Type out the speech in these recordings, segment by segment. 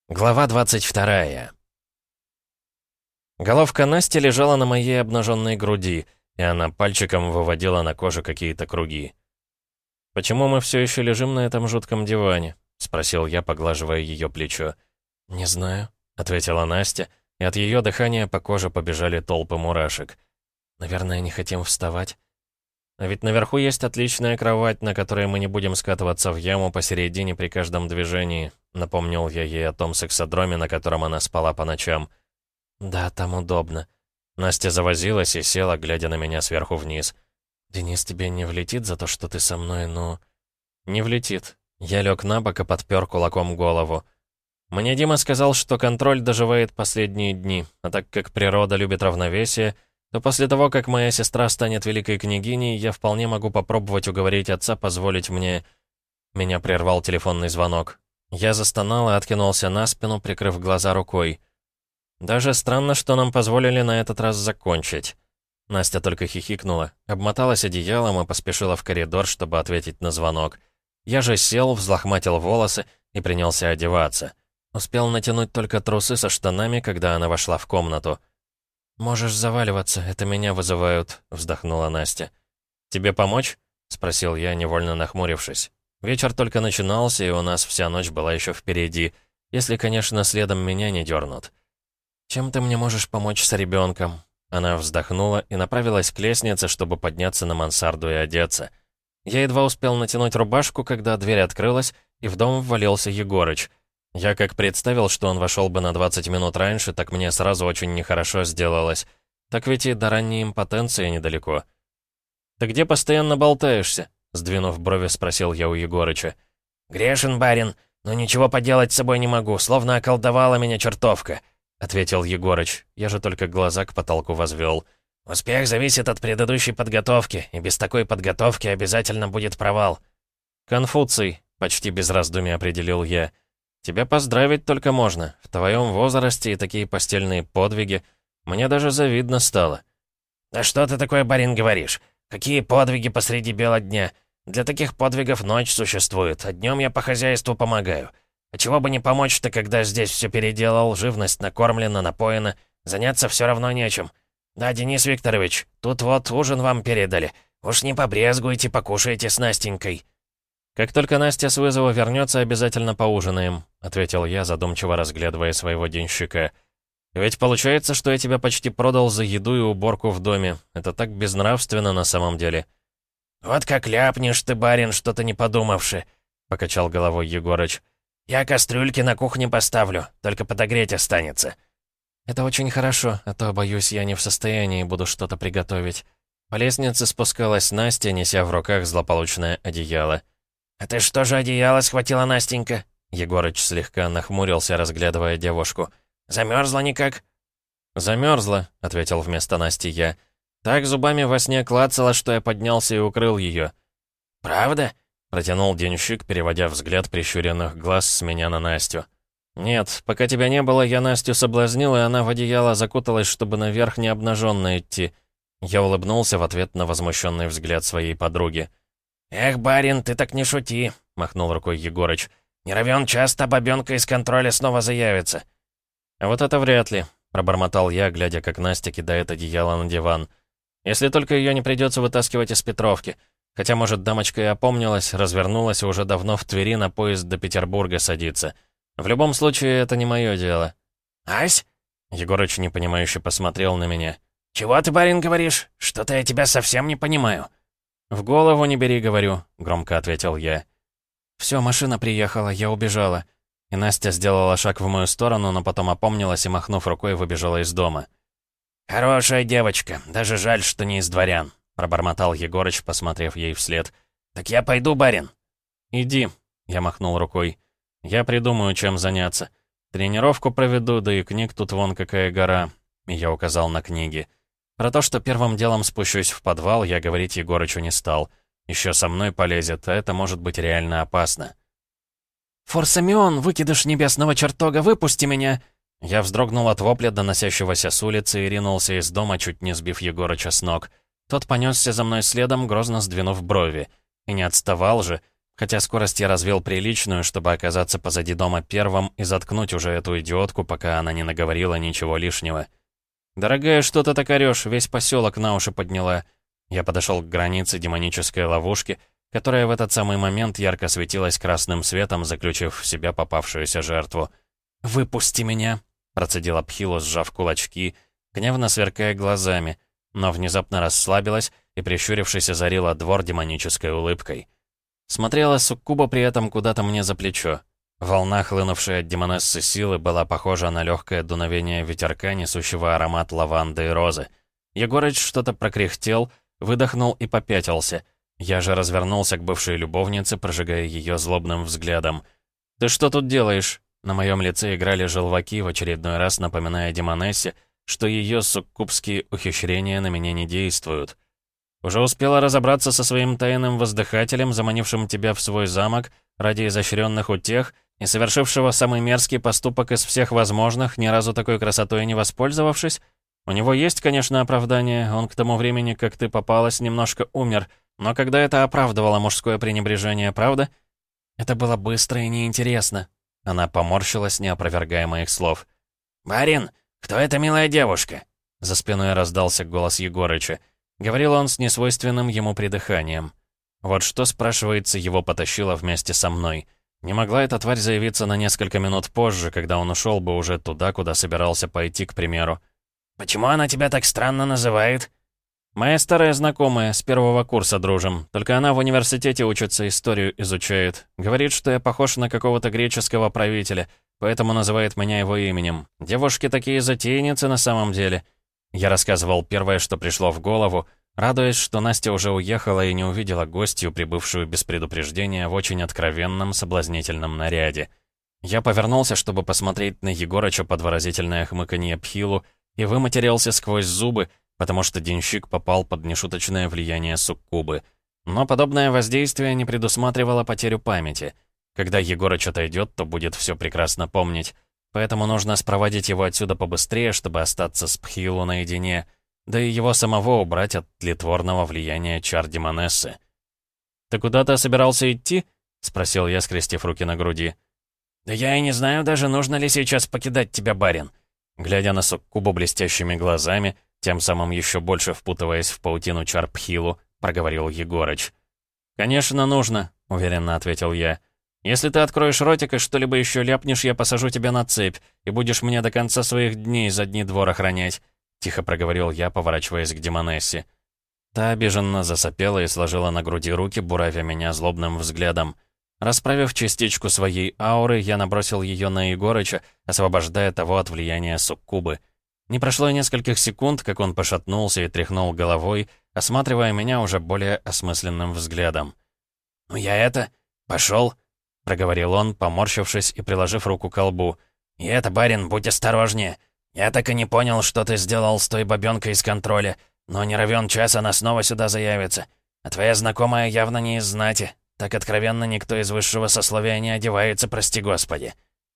Глава 22. Головка Насти лежала на моей обнаженной груди, и она пальчиком выводила на коже какие-то круги. «Почему мы все еще лежим на этом жутком диване?» — спросил я, поглаживая ее плечо. «Не знаю», — ответила Настя, и от ее дыхания по коже побежали толпы мурашек. «Наверное, не хотим вставать. А ведь наверху есть отличная кровать, на которой мы не будем скатываться в яму посередине при каждом движении», — напомнил я ей о том сексодроме, на котором она спала по ночам. «Да, там удобно». Настя завозилась и села, глядя на меня сверху вниз. «Денис, тебе не влетит за то, что ты со мной, но...» «Не влетит». Я лег на бок и подпер кулаком голову. Мне Дима сказал, что контроль доживает последние дни, а так как природа любит равновесие, то после того, как моя сестра станет великой княгиней, я вполне могу попробовать уговорить отца позволить мне... Меня прервал телефонный звонок. Я застонал и откинулся на спину, прикрыв глаза рукой. Даже странно, что нам позволили на этот раз закончить. Настя только хихикнула, обмоталась одеялом и поспешила в коридор, чтобы ответить на звонок. Я же сел, взлохматил волосы и принялся одеваться. Успел натянуть только трусы со штанами, когда она вошла в комнату. «Можешь заваливаться, это меня вызывают», — вздохнула Настя. «Тебе помочь?» — спросил я, невольно нахмурившись. Вечер только начинался, и у нас вся ночь была еще впереди, если, конечно, следом меня не дернут. «Чем ты мне можешь помочь с ребенком?» Она вздохнула и направилась к лестнице, чтобы подняться на мансарду и одеться. Я едва успел натянуть рубашку, когда дверь открылась, и в дом ввалился Егорыч. Я как представил, что он вошел бы на 20 минут раньше, так мне сразу очень нехорошо сделалось. Так ведь и до ранней импотенции недалеко. «Ты где постоянно болтаешься?» — сдвинув брови, спросил я у Егорыча. «Грешен, барин, но ничего поделать с собой не могу, словно околдовала меня чертовка», — ответил Егорыч. Я же только глаза к потолку возвел. «Успех зависит от предыдущей подготовки, и без такой подготовки обязательно будет провал». «Конфуций», — почти без раздумий определил я. «Тебя поздравить только можно. В твоем возрасте и такие постельные подвиги. Мне даже завидно стало». «Да что ты такое, барин, говоришь? Какие подвиги посреди бела дня? Для таких подвигов ночь существует, а днем я по хозяйству помогаю. А чего бы не помочь-то, когда здесь все переделал, живность накормлена, напоена, заняться все равно нечем. Да, Денис Викторович, тут вот ужин вам передали. Уж не побрезгуйте, покушайте с Настенькой». «Как только Настя с вызова вернется, обязательно поужинаем», — ответил я, задумчиво разглядывая своего денщика. «Ведь получается, что я тебя почти продал за еду и уборку в доме. Это так безнравственно на самом деле». «Вот как ляпнешь ты, барин, что-то не подумавши», — покачал головой Егорыч. «Я кастрюльки на кухне поставлю, только подогреть останется». «Это очень хорошо, а то, боюсь, я не в состоянии буду что-то приготовить». По лестнице спускалась Настя, неся в руках злополучное одеяло. «А ты что же одеяло схватила, Настенька?» Егорыч слегка нахмурился, разглядывая девушку. «Замерзла никак?» «Замерзла», — ответил вместо Насти я. «Так зубами во сне клацала, что я поднялся и укрыл ее». «Правда?» — протянул денщик, переводя взгляд прищуренных глаз с меня на Настю. «Нет, пока тебя не было, я Настю соблазнил, и она в одеяло закуталась, чтобы наверх не обнаженно идти». Я улыбнулся в ответ на возмущенный взгляд своей подруги. «Эх, барин, ты так не шути», — махнул рукой Егорыч. «Не равен час, та бабёнка из контроля снова заявится». «А вот это вряд ли», — пробормотал я, глядя, как Настя кидает одеяло на диван. «Если только ее не придется вытаскивать из Петровки. Хотя, может, дамочка и опомнилась, развернулась и уже давно в Твери на поезд до Петербурга садится. В любом случае, это не мое дело». «Ась?» — Егорыч непонимающе посмотрел на меня. «Чего ты, барин, говоришь? Что-то я тебя совсем не понимаю». «В голову не бери, говорю», — громко ответил я. «Все, машина приехала, я убежала». И Настя сделала шаг в мою сторону, но потом опомнилась и, махнув рукой, выбежала из дома. «Хорошая девочка, даже жаль, что не из дворян», — пробормотал Егорыч, посмотрев ей вслед. «Так я пойду, барин». «Иди», — я махнул рукой. «Я придумаю, чем заняться. Тренировку проведу, да и книг тут вон какая гора». И я указал на книги. Про то, что первым делом спущусь в подвал, я говорить Егорычу не стал. Еще со мной полезет, а это может быть реально опасно. «Форсамион, выкидыш небесного чертога, выпусти меня!» Я вздрогнул от вопля, доносящегося с улицы, и ринулся из дома, чуть не сбив Егорыча с ног. Тот понесся за мной следом, грозно сдвинув брови. И не отставал же. Хотя скорость я развил приличную, чтобы оказаться позади дома первым и заткнуть уже эту идиотку, пока она не наговорила ничего лишнего. «Дорогая, что ты так орёшь? Весь поселок на уши подняла». Я подошел к границе демонической ловушки, которая в этот самый момент ярко светилась красным светом, заключив в себя попавшуюся жертву. «Выпусти меня!» — процедила Пхилу, сжав кулачки, гневно сверкая глазами, но внезапно расслабилась и, прищурившись, озарила двор демонической улыбкой. Смотрела суккуба при этом куда-то мне за плечо. Волна, хлынувшая от демонессы силы, была похожа на легкое дуновение ветерка, несущего аромат лаванды и розы. Егорыч что-то прокряхтел, выдохнул и попятился. Я же развернулся к бывшей любовнице, прожигая ее злобным взглядом. «Ты что тут делаешь?» На моем лице играли желваки, в очередной раз напоминая демонессе, что ее суккубские ухищрения на меня не действуют. «Уже успела разобраться со своим тайным воздыхателем, заманившим тебя в свой замок ради изощренных утех и совершившего самый мерзкий поступок из всех возможных, ни разу такой красотой не воспользовавшись? У него есть, конечно, оправдание, он к тому времени, как ты попалась, немножко умер, но когда это оправдывало мужское пренебрежение, правда?» «Это было быстро и неинтересно». Она поморщилась, не опровергая моих слов. «Барин, кто эта милая девушка?» За спиной раздался голос Егорыча. Говорил он с несвойственным ему придыханием. Вот что, спрашивается, его потащило вместе со мной. Не могла эта тварь заявиться на несколько минут позже, когда он ушел бы уже туда, куда собирался пойти, к примеру. «Почему она тебя так странно называет?» «Моя старая знакомая, с первого курса дружим. Только она в университете учится, историю изучает. Говорит, что я похож на какого-то греческого правителя, поэтому называет меня его именем. Девушки такие затейницы на самом деле». Я рассказывал первое, что пришло в голову, радуясь, что Настя уже уехала и не увидела гостью, прибывшую без предупреждения в очень откровенном, соблазнительном наряде. Я повернулся, чтобы посмотреть на Егорыча под выразительное хмыканье Пхилу, и выматерился сквозь зубы, потому что денщик попал под нешуточное влияние суккубы. Но подобное воздействие не предусматривало потерю памяти. Когда Егорыч отойдет, то будет все прекрасно помнить. Поэтому нужно спроводить его отсюда побыстрее, чтобы остаться с Пхилу наедине, да и его самого убрать от тлетворного влияния чар демонессы. «Ты куда-то собирался идти?» — спросил я, скрестив руки на груди. «Да я и не знаю даже, нужно ли сейчас покидать тебя, барин». Глядя на суккубу блестящими глазами, тем самым еще больше впутываясь в паутину чар Пхилу, проговорил Егорыч. «Конечно, нужно», — уверенно ответил я. «Если ты откроешь ротик и что-либо еще ляпнешь, я посажу тебя на цепь, и будешь мне до конца своих дней задний двор охранять», — тихо проговорил я, поворачиваясь к демонессе. Та обиженно засопела и сложила на груди руки, буравя меня злобным взглядом. Расправив частичку своей ауры, я набросил ее на Егорыча, освобождая того от влияния суккубы. Не прошло и нескольких секунд, как он пошатнулся и тряхнул головой, осматривая меня уже более осмысленным взглядом. «Ну я пошел», — проговорил он, поморщившись и приложив руку к колбу. «И это, барин, будь осторожнее. Я так и не понял, что ты сделал с той бабёнкой из контроля, но не равен час она снова сюда заявится. А твоя знакомая явно не из знати. Так откровенно никто из высшего сословия не одевается, прости господи».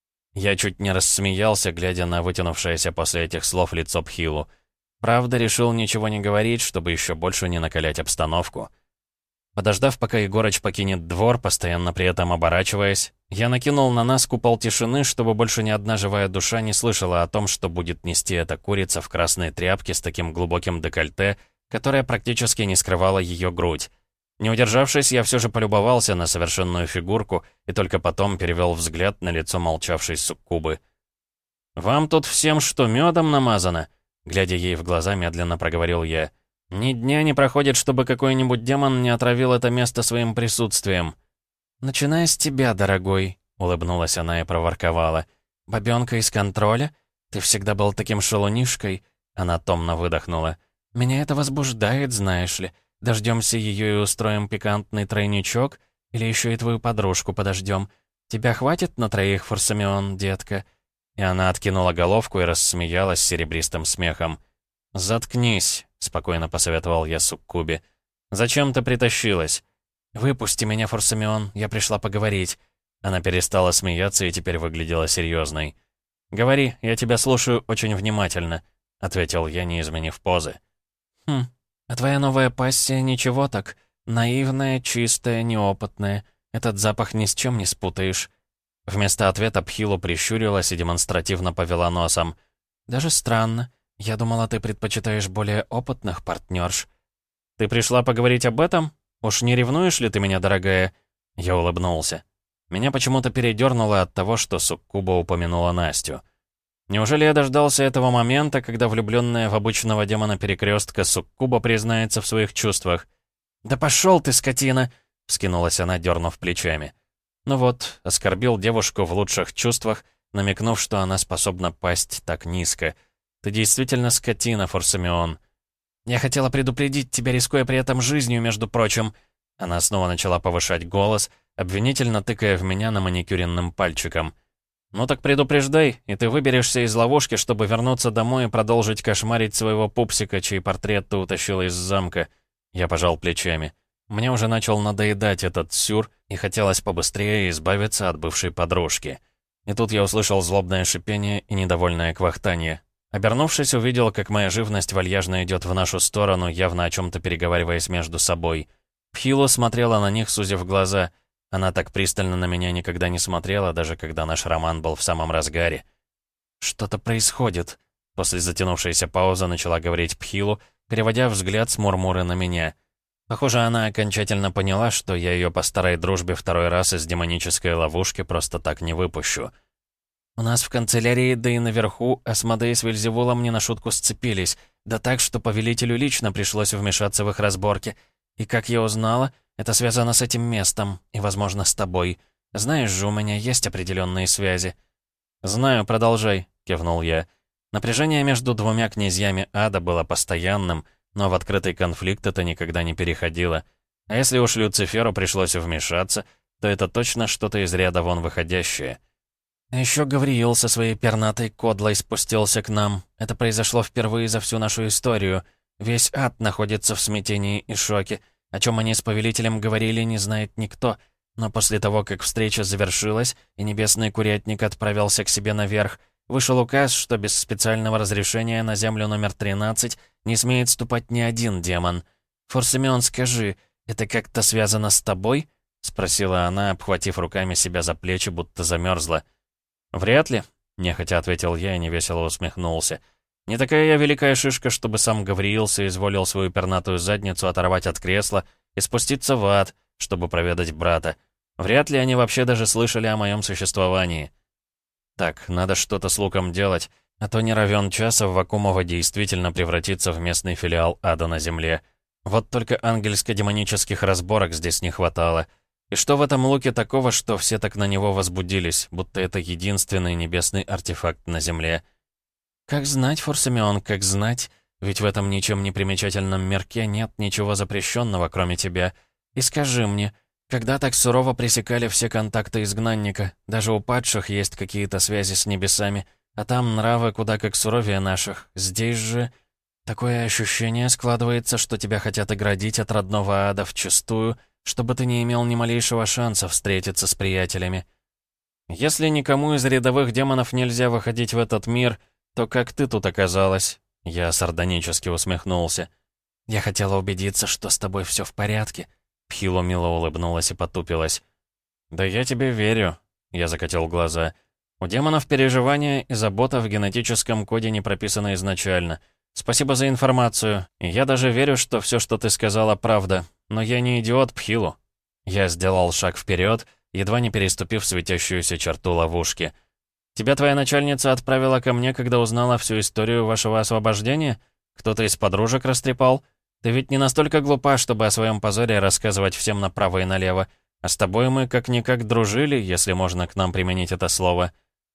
Я чуть не рассмеялся, глядя на вытянувшееся после этих слов лицо Пхилу. Правда, решил ничего не говорить, чтобы еще больше не накалять обстановку. Подождав, пока Егорыч покинет двор, постоянно при этом оборачиваясь, я накинул на нас купол тишины, чтобы больше ни одна живая душа не слышала о том, что будет нести эта курица в красной тряпке с таким глубоким декольте, которая практически не скрывала ее грудь. Не удержавшись, я все же полюбовался на совершенную фигурку и только потом перевел взгляд на лицо молчавшей суккубы. «Вам тут всем что, медом намазано?» Глядя ей в глаза, медленно проговорил я. «Ни дня не проходит, чтобы какой-нибудь демон не отравил это место своим присутствием». «Начиная с тебя, дорогой», — улыбнулась она и проворковала. «Бабёнка из контроля? Ты всегда был таким шалунишкой?» Она томно выдохнула. «Меня это возбуждает, знаешь ли. Дождемся ее и устроим пикантный тройничок? Или еще и твою подружку подождем? Тебя хватит на троих, Форсамион, детка?» И она откинула головку и рассмеялась серебристым смехом. «Заткнись», — спокойно посоветовал я суккубе. «Зачем ты притащилась?» «Выпусти меня, Форсамион, я пришла поговорить». Она перестала смеяться и теперь выглядела серьезной. «Говори, я тебя слушаю очень внимательно», — ответил я, не изменив позы. «А твоя новая пассия ничего так? Наивная, чистая, неопытная. Этот запах ни с чем не спутаешь». Вместо ответа Пхилу прищурилась и демонстративно повела носом. «Даже странно. Я думала, ты предпочитаешь более опытных партнерш». «Ты пришла поговорить об этом? Уж не ревнуешь ли ты меня, дорогая?» Я улыбнулся. Меня почему-то передернуло от того, что Суккуба упомянула Настю. Неужели я дождался этого момента, когда влюбленная в обычного демона перекрестка Суккуба признается в своих чувствах? «Да пошел ты, скотина!» — вскинулась она, дернув плечами. Ну вот, оскорбил девушку в лучших чувствах, намекнув, что она способна пасть так низко. «Ты действительно скотина, Форсамион». «Я хотела предупредить тебя, рискуя при этом жизнью, между прочим». Она снова начала повышать голос, обвинительно тыкая в меня на маникюренным пальчиком. «Ну так предупреждай, и ты выберешься из ловушки, чтобы вернуться домой и продолжить кошмарить своего пупсика, чей портрет ты утащила из замка». Я пожал плечами. Мне уже начал надоедать этот сюр, и хотелось побыстрее избавиться от бывшей подружки. И тут я услышал злобное шипение и недовольное квахтанье. Обернувшись, увидел, как моя живность вальяжно идет в нашу сторону, явно о чем-то переговариваясь между собой. Пхилу смотрела на них, сузив глаза. Она так пристально на меня никогда не смотрела, даже когда наш роман был в самом разгаре. «Что-то происходит», — после затянувшейся паузы начала говорить Пхилу, переводя взгляд с Мурмуры на меня. Похоже, она окончательно поняла, что я ее по старой дружбе второй раз из демонической ловушки просто так не выпущу. «У нас в канцелярии, да и наверху, Асмодей с Вельзевулом не на шутку сцепились, да так, что повелителю лично пришлось вмешаться в их разборки. И, как я узнала, это связано с этим местом, и, возможно, с тобой. Знаешь же, у меня есть определенные связи». «Знаю, продолжай», — кивнул я. Напряжение между двумя князьями ада было постоянным, но в открытый конфликт это никогда не переходило. А если уж Люциферу пришлось вмешаться, то это точно что-то из ряда вон выходящее. А еще Гавриил со своей пернатой кодлой спустился к нам. Это произошло впервые за всю нашу историю. Весь ад находится в смятении и шоке. О чем они с повелителем говорили, не знает никто. Но после того, как встреча завершилась, и небесный курятник отправился к себе наверх, вышел указ, что без специального разрешения на землю номер 13 не смеет ступать ни один демон. «Форсамион, скажи, это как-то связано с тобой?» — спросила она, обхватив руками себя за плечи, будто замерзла. «Вряд ли», — нехотя ответил я и невесело усмехнулся. «Не такая я великая шишка, чтобы сам Гавриил соизволил свою пернатую задницу оторвать от кресла и спуститься в ад, чтобы проведать брата. Вряд ли они вообще даже слышали о моем существовании. Так, надо что-то с луком делать, а то не равен час, а Вакумова действительно превратится в местный филиал ада на земле. Вот только ангельско-демонических разборок здесь не хватало. И что в этом луке такого, что все так на него возбудились, будто это единственный небесный артефакт на земле? «Как знать, Форсамион, как знать. Ведь в этом ничем не примечательном мирке нет ничего запрещенного, кроме тебя. И скажи мне, когда так сурово пресекали все контакты изгнанника, даже у падших есть какие-то связи с небесами, а там нравы куда как суровее наших. Здесь же такое ощущение складывается, что тебя хотят оградить от родного ада вчистую, чтобы ты не имел ни малейшего шанса встретиться с приятелями». «Если никому из рядовых демонов нельзя выходить в этот мир, то как ты тут оказалась?» Я сардонически усмехнулся. «Я хотела убедиться, что с тобой все в порядке». Пхилу мило улыбнулась и потупилась. «Да я тебе верю», — я закатил глаза. «У демонов переживания и забота в генетическом коде не прописаны изначально. Спасибо за информацию. И я даже верю, что все, что ты сказала, правда. Но я не идиот, Пхилу». Я сделал шаг вперед, едва не переступив светящуюся черту ловушки. «Тебя твоя начальница отправила ко мне, когда узнала всю историю вашего освобождения? Кто-то из подружек растрепал? Ты ведь не настолько глупа, чтобы о своем позоре рассказывать всем направо и налево. А с тобой мы как-никак дружили, если можно к нам применить это слово».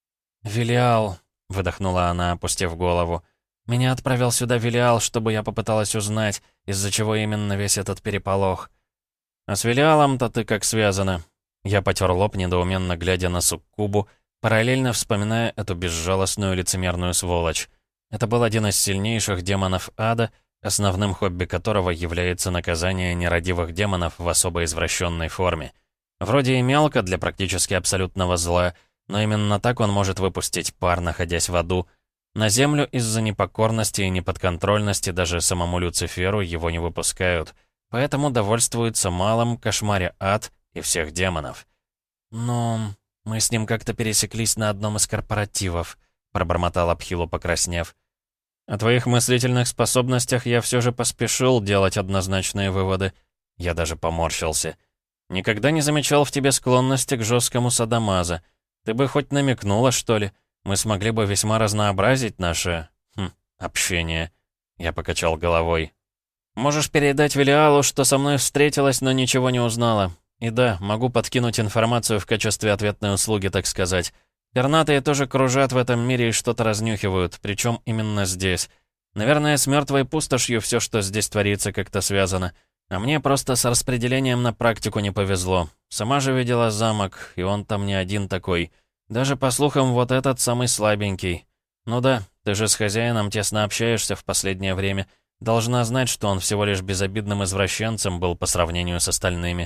«Велиал», — выдохнула она, опустив голову. «Меня отправил сюда Велиал, чтобы я попыталась узнать, из-за чего именно весь этот переполох». «А с Велиалом-то ты как связана?» Я потер лоб, недоуменно глядя на Суккубу, параллельно вспоминая эту безжалостную лицемерную сволочь. Это был один из сильнейших демонов ада, основным хобби которого является наказание нерадивых демонов в особо извращенной форме. Вроде и мелко для практически абсолютного зла, но именно так он может выпустить пар, находясь в аду. На землю из-за непокорности и неподконтрольности даже самому Люциферу его не выпускают, поэтому довольствуются малым, кошмаря ад и всех демонов. «Ну, мы с ним как-то пересеклись на одном из корпоративов», — пробормотал Абхилу, покраснев. «О твоих мыслительных способностях я все же поспешил делать однозначные выводы». Я даже поморщился. «Никогда не замечал в тебе склонности к жесткому садомазо. Ты бы хоть намекнула, что ли? Мы смогли бы весьма разнообразить наше... общение». Я покачал головой. «Можешь передать Велиалу, что со мной встретилась, но ничего не узнала. И да, могу подкинуть информацию в качестве ответной услуги, так сказать. Пернатые тоже кружат в этом мире и что-то разнюхивают, причем именно здесь. Наверное, с мертвой пустошью все, что здесь творится, как-то связано. А мне просто с распределением на практику не повезло. Сама же видела замок, и он там не один такой. Даже, по слухам, вот этот самый слабенький. Ну да, ты же с хозяином тесно общаешься в последнее время. Должна знать, что он всего лишь безобидным извращенцем был по сравнению с остальными».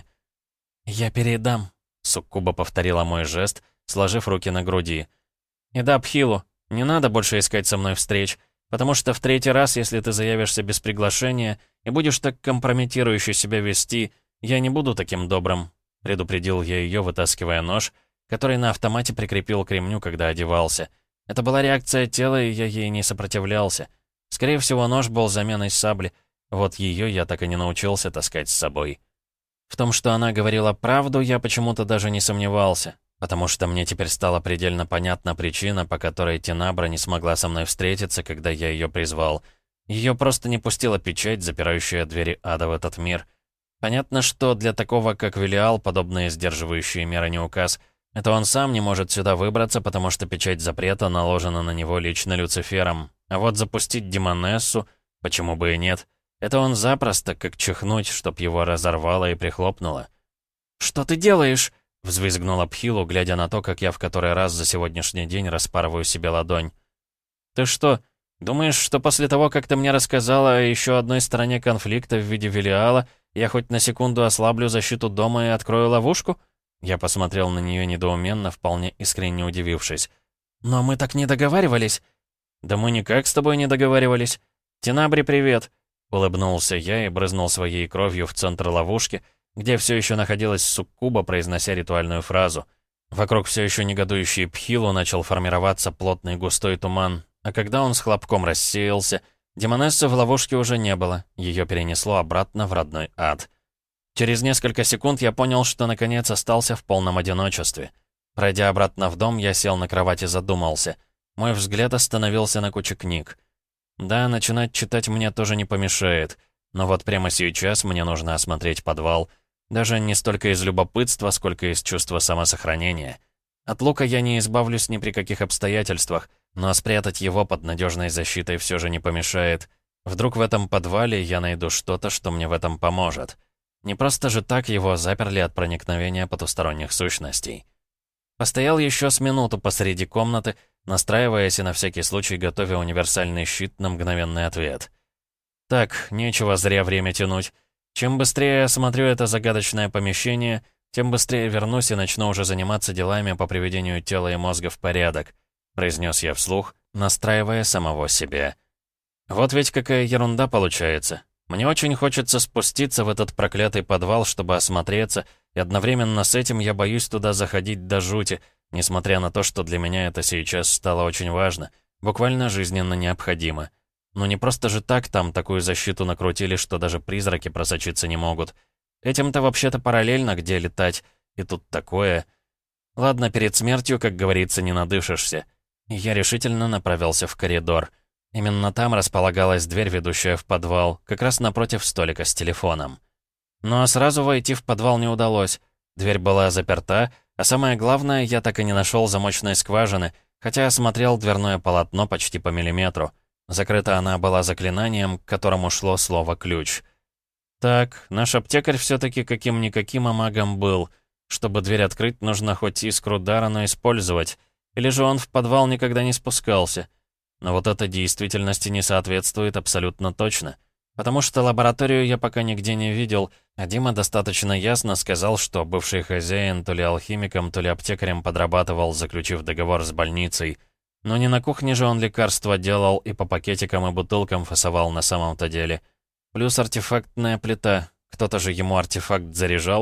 «Я передам», — Суккуба повторила мой жест, сложив руки на груди. «И да, Абхилу, не надо больше искать со мной встреч, потому что в третий раз, если ты заявишься без приглашения и будешь так компрометирующе себя вести, я не буду таким добрым», — предупредил я ее, вытаскивая нож, который на автомате прикрепил к ремню, когда одевался. Это была реакция тела, и я ей не сопротивлялся. Скорее всего, нож был заменой сабли. Вот ее я так и не научился таскать с собой. В том, что она говорила правду, я почему-то даже не сомневался, потому что мне теперь стала предельно понятна причина, по которой Тенабра не смогла со мной встретиться, когда я ее призвал. Ее просто не пустила печать, запирающая двери ада в этот мир. Понятно, что для такого, как Велиал, подобные сдерживающие меры не указ. Это он сам не может сюда выбраться, потому что печать запрета наложена на него лично Люцифером. А вот запустить Демонессу, почему бы и нет, это он запросто, как чихнуть, чтоб его разорвало и прихлопнуло. «Что ты делаешь?» — взвизгнул Абхилу, глядя на то, как я в который раз за сегодняшний день распарываю себе ладонь. «Ты что, думаешь, что после того, как ты мне рассказала о еще одной стороне конфликта в виде Велиала, я хоть на секунду ослаблю защиту дома и открою ловушку?» Я посмотрел на нее недоуменно, вполне искренне удивившись. «Но мы так не договаривались». «Да мы никак с тобой не договаривались. Тенабре, привет!» Улыбнулся я и брызнул своей кровью в центр ловушки, где все еще находилась суккуба, произнося ритуальную фразу. Вокруг все еще негодующий Пхилу начал формироваться плотный густой туман, а когда он с хлопком рассеялся, Демонессы в ловушке уже не было, ее перенесло обратно в родной ад. Через несколько секунд я понял, что наконец остался в полном одиночестве. Пройдя обратно в дом, я сел на кровать и задумался. Мой взгляд остановился на куче книг. Да, начинать читать мне тоже не помешает, но вот прямо сейчас мне нужно осмотреть подвал. Даже не столько из любопытства, сколько из чувства самосохранения. От лука я не избавлюсь ни при каких обстоятельствах, но спрятать его под надежной защитой все же не помешает. Вдруг в этом подвале я найду что-то, что мне в этом поможет. Не просто же так его заперли от проникновения потусторонних сущностей. Постоял еще с минуту посреди комнаты, настраиваясь и на всякий случай готовя универсальный щит на мгновенный ответ. Так, нечего зря время тянуть. Чем быстрее я осмотрю это загадочное помещение, тем быстрее вернусь и начну уже заниматься делами по приведению тела и мозга в порядок, произнес я вслух, настраивая самого себя. Вот ведь какая ерунда получается. Мне очень хочется спуститься в этот проклятый подвал, чтобы осмотреться, и одновременно с этим я боюсь туда заходить до жути, несмотря на то, что для меня это сейчас стало очень важно, буквально жизненно необходимо. Но не просто же так там такую защиту накрутили, что даже призраки просочиться не могут. Этим-то вообще-то параллельно где летать, и тут такое. Ладно, перед смертью, как говорится, не надышишься. И я решительно направился в коридор. Именно там располагалась дверь, ведущая в подвал, как раз напротив столика с телефоном. Но сразу войти в подвал не удалось. Дверь была заперта, а самое главное, я так и не нашел замочной скважины, хотя осмотрел дверное полотно почти по миллиметру. Закрыта она была заклинанием, к которому шло слово «ключ». Так, наш аптекарь все-таки каким-никаким магом был. Чтобы дверь открыть, нужно хоть искру дара, но использовать. Или же он в подвал никогда не спускался. Но вот это действительности не соответствует абсолютно точно. Потому что лабораторию я пока нигде не видел, а Дима достаточно ясно сказал, что бывший хозяин то ли алхимиком, то ли аптекарем подрабатывал, заключив договор с больницей. Но не на кухне же он лекарства делал и по пакетикам и бутылкам фасовал на самом-то деле. Плюс артефактная плита. Кто-то же ему артефакт заряжал.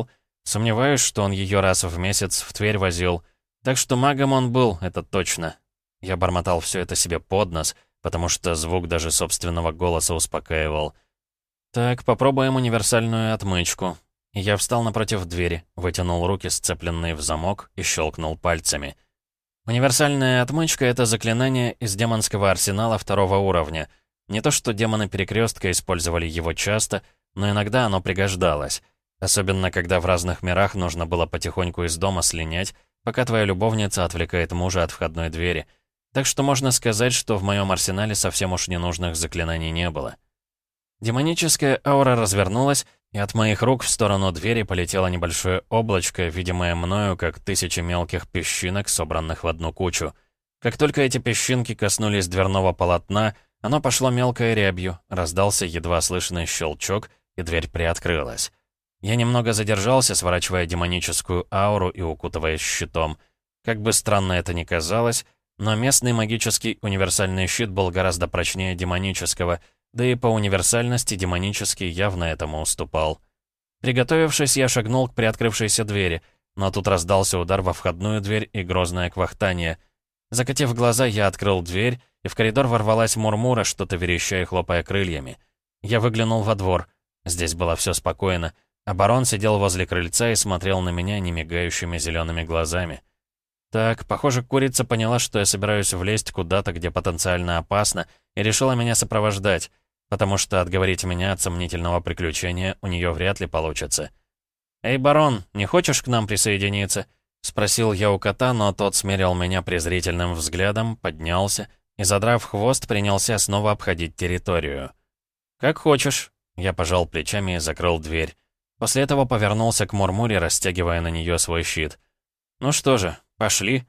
Сомневаюсь, что он ее раз в месяц в Тверь возил. Так что магом он был, это точно. Я бормотал все это себе под нос, потому что звук даже собственного голоса успокаивал. Так, попробуем универсальную отмычку. И я встал напротив двери, вытянул руки, сцепленные в замок, и щелкнул пальцами. Универсальная отмычка — это заклинание из демонского арсенала 2-го уровня. Не то что демоны Перекрестка использовали его часто, но иногда оно пригождалось. Особенно, когда в разных мирах нужно было потихоньку из дома слинять, пока твоя любовница отвлекает мужа от входной двери. Так что можно сказать, что в моем арсенале совсем уж ненужных заклинаний не было. Демоническая аура развернулась, и от моих рук в сторону двери полетело небольшое облачко, видимое мною как 1000 мелких песчинок, собранных в одну кучу. Как только эти песчинки коснулись дверного полотна, оно пошло мелкой рябью, раздался едва слышный щелчок, и дверь приоткрылась. Я немного задержался, сворачивая демоническую ауру и укутываясь щитом. Как бы странно это ни казалось, но местный магический универсальный щит был гораздо прочнее демонического, да и по универсальности демонический явно этому уступал. Приготовившись, я шагнул к приоткрывшейся двери, но тут раздался удар во входную дверь и грозное квахтание. Закатив глаза, я открыл дверь, и в коридор ворвалась Мурмура, что-то вереща и хлопая крыльями. Я выглянул во двор. Здесь было все спокойно, а барон сидел возле крыльца и смотрел на меня немигающими зелеными глазами. Так, похоже, курица поняла, что я собираюсь влезть куда-то, где потенциально опасно, и решила меня сопровождать, потому что отговорить меня от сомнительного приключения у нее вряд ли получится. «Эй, барон, не хочешь к нам присоединиться?» — спросил я у кота, но тот смерил меня презрительным взглядом, поднялся и, задрав хвост, принялся снова обходить территорию. «Как хочешь», — я пожал плечами и закрыл дверь. После этого повернулся к Мурмуре, растягивая на нее свой щит. «Ну что же, пошли».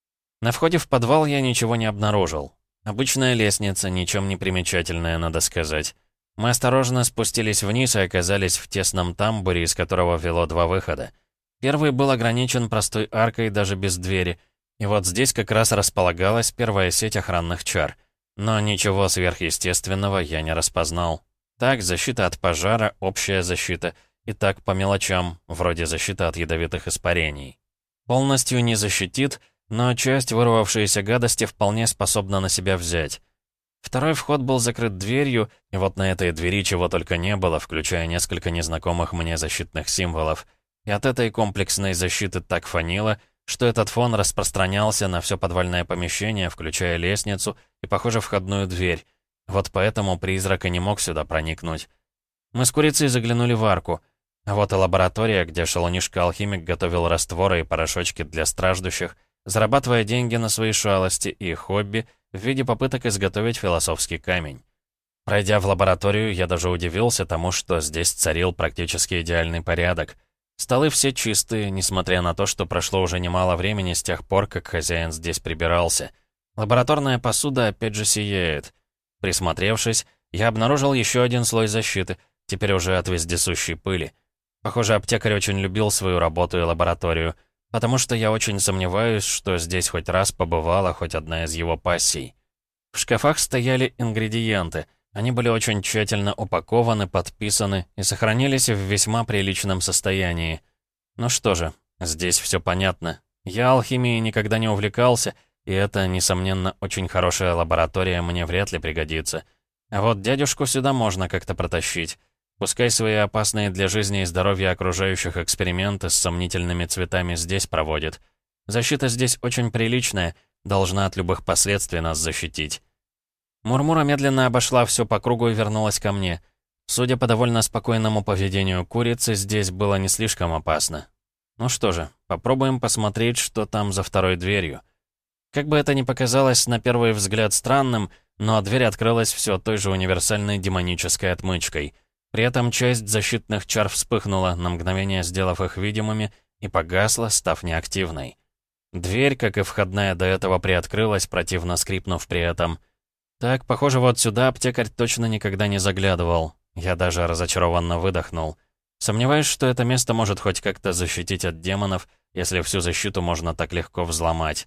На входе в подвал я ничего не обнаружил. Обычная лестница, ничем не примечательная, надо сказать. Мы осторожно спустились вниз и оказались в тесном тамбуре, из которого вело 2 выхода. Первый был ограничен простой аркой даже без двери, и вот здесь как раз располагалась первая сеть охранных чар. Но ничего сверхъестественного я не распознал. Так, защита от пожара, общая защита, и так по мелочам, вроде защиты от ядовитых испарений. Полностью не защитит, но часть вырвавшейся гадости вполне способна на себя взять. Второй вход был закрыт дверью, и вот на этой двери чего только не было, включая несколько незнакомых мне защитных символов. И от этой комплексной защиты так фанило, что этот фон распространялся на все подвальное помещение, включая лестницу и, похоже, входную дверь. Вот поэтому призрак и не мог сюда проникнуть. Мы с курицей заглянули в арку. А вот и лаборатория, где шалунишка-алхимик готовил растворы и порошочки для страждущих, зарабатывая деньги на свои шалости и хобби в виде попыток изготовить философский камень. Пройдя в лабораторию, я даже удивился тому, что здесь царил практически идеальный порядок. Столы все чистые, несмотря на то, что прошло уже немало времени с тех пор, как хозяин здесь прибирался. Лабораторная посуда опять же сияет. Присмотревшись, я обнаружил еще один слой защиты, теперь уже от вездесущей пыли. Похоже, аптекарь очень любил свою работу и лабораторию, потому что я очень сомневаюсь, что здесь хоть раз побывала хоть одна из его пассий. В шкафах стояли ингредиенты. Они были очень тщательно упакованы, подписаны и сохранились в весьма приличном состоянии. Ну что же, здесь все понятно. Я алхимией никогда не увлекался, и это, несомненно, очень хорошая лаборатория мне вряд ли пригодится. А вот дядюшку сюда можно как-то протащить. Пускай свои опасные для жизни и здоровья окружающих эксперименты с сомнительными цветами здесь проводит. Защита здесь очень приличная, должна от любых последствий нас защитить. Мурмура медленно обошла все по кругу и вернулась ко мне. Судя по довольно спокойному поведению курицы, здесь было не слишком опасно. Ну что же, попробуем посмотреть, что там за второй дверью. Как бы это ни показалось на первый взгляд странным, но дверь открылась все той же универсальной демонической отмычкой. При этом часть защитных чар вспыхнула, на мгновение сделав их видимыми, и погасла, став неактивной. Дверь, как и входная до этого, приоткрылась, противно скрипнув при этом. Так, похоже, вот сюда аптекарь точно никогда не заглядывал. Я даже разочарованно выдохнул. Сомневаюсь, что это место может хоть как-то защитить от демонов, если всю защиту можно так легко взломать.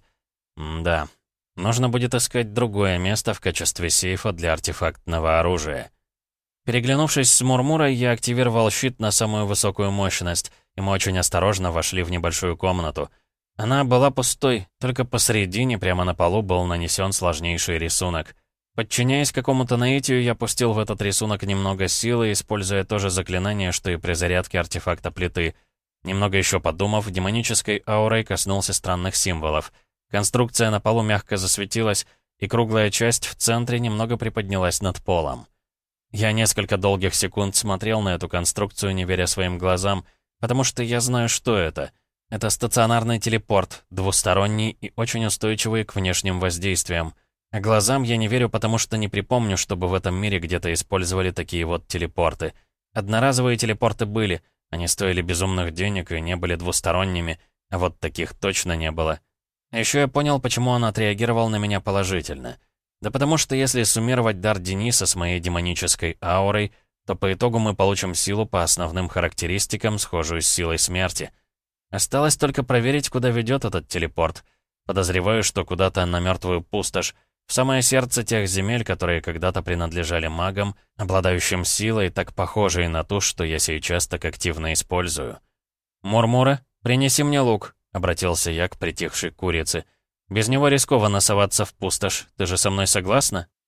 Да, нужно будет искать другое место в качестве сейфа для артефактного оружия. Переглянувшись с Мурмурой, я активировал щит на самую высокую мощность и мы очень осторожно вошли в небольшую комнату. Она была пустой, только посередине, прямо на полу, был нанесен сложнейший рисунок. Подчиняясь какому-то наитию, я пустил в этот рисунок немного силы, используя то же заклинание, что и при зарядке артефакта плиты. Немного еще подумав, демонической аурой коснулся странных символов. Конструкция на полу мягко засветилась, и круглая часть в центре немного приподнялась над полом. Я несколько долгих секунд смотрел на эту конструкцию, не веря своим глазам, потому что я знаю, что это. Это стационарный телепорт, двусторонний и очень устойчивый к внешним воздействиям. А глазам я не верю, потому что не припомню, чтобы в этом мире где-то использовали такие вот телепорты. Одноразовые телепорты были, они стоили безумных денег и не были двусторонними, а вот таких точно не было. А еще я понял, почему он отреагировал на меня положительно. Да потому что если суммировать дар Дениса с моей демонической аурой, то по итогу мы получим силу по основным характеристикам, схожую с силой смерти. Осталось только проверить, куда ведет этот телепорт. Подозреваю, что куда-то на мертвую пустошь, в самое сердце тех земель, которые когда-то принадлежали магам, обладающим силой, так похожей на ту, что я сейчас так активно использую. «Мурмура, принеси мне лук», — обратился я к притихшей курице. «Без него рискованно соваться в пустошь. Ты же со мной согласна?»